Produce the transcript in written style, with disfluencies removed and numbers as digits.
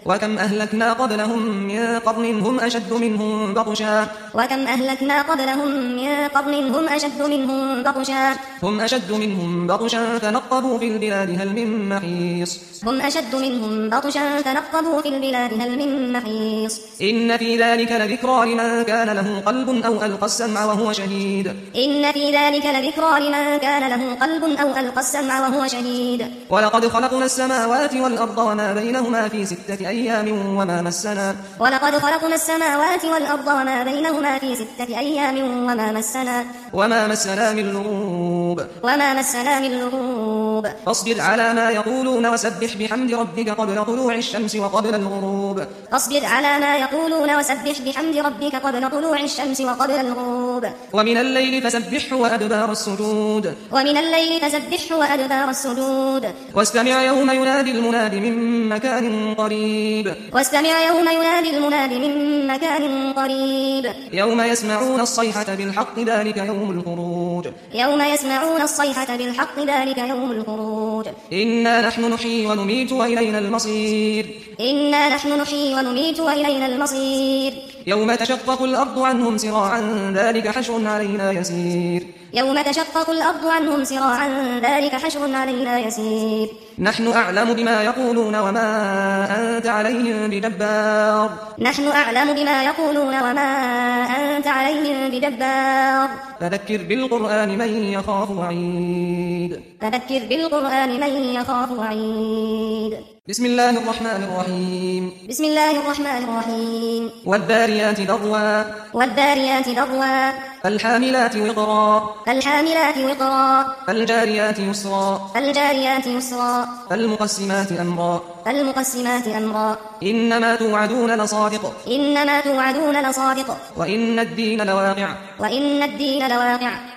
وكم أهلكنا قبلهم من قرن هم أشد منهم بطشا وكم أهلكنا قبلهم من قرن هم أشد منهم بطشا فنقبوا في البلاد هل من محيص إن في ذلك لذكرى لمن كان له قلب أو ألقى السمع وهو شهيد ولقد خلقنا السماوات والأرض وما بينهما في 6 أيام وما مسنا من لغوب فاصبر على ما يقولون وسبح بحمد ربك قبل طلوع الشمس وقبل الغروب ومن الليل فسبحه وأدبار السجود واستمع يوم ينادي المناد من مكان قريب يوم يسمعون الصيحة بالحق ذلك يوم الخروج إنا نحن نحيي ونميت وإلينا المصير يوم تشقق الأرض عنهم سراعا ذلك حشر علينا يسير نحن أعلم بما يقولون وما أنت عليهم بجبار فذكر بالقرآن من يخاف وعيد بسم الله الرحمن الرحيم والذاريات ذروا فالحاملات وقرا فالجاريات يسرا فالمقسمات أمرا إنما توعدون لصادق وإن الدين لواقع